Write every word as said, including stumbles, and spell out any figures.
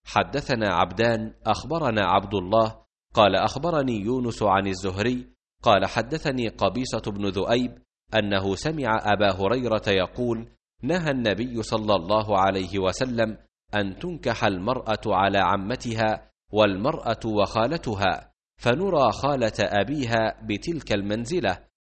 حدثنا عبدان أخبرنا عبد الله قال أخبرني يونس عن الزهري قال حدثني قبيصة بن ذؤيب أنه سمع أبا هريرة يقول: نهى النبي صلى الله عليه وسلم أن تنكح المرأة على عمتها والمرأة وخالتها، فنرى خالة أبيها بتلك المنزلة،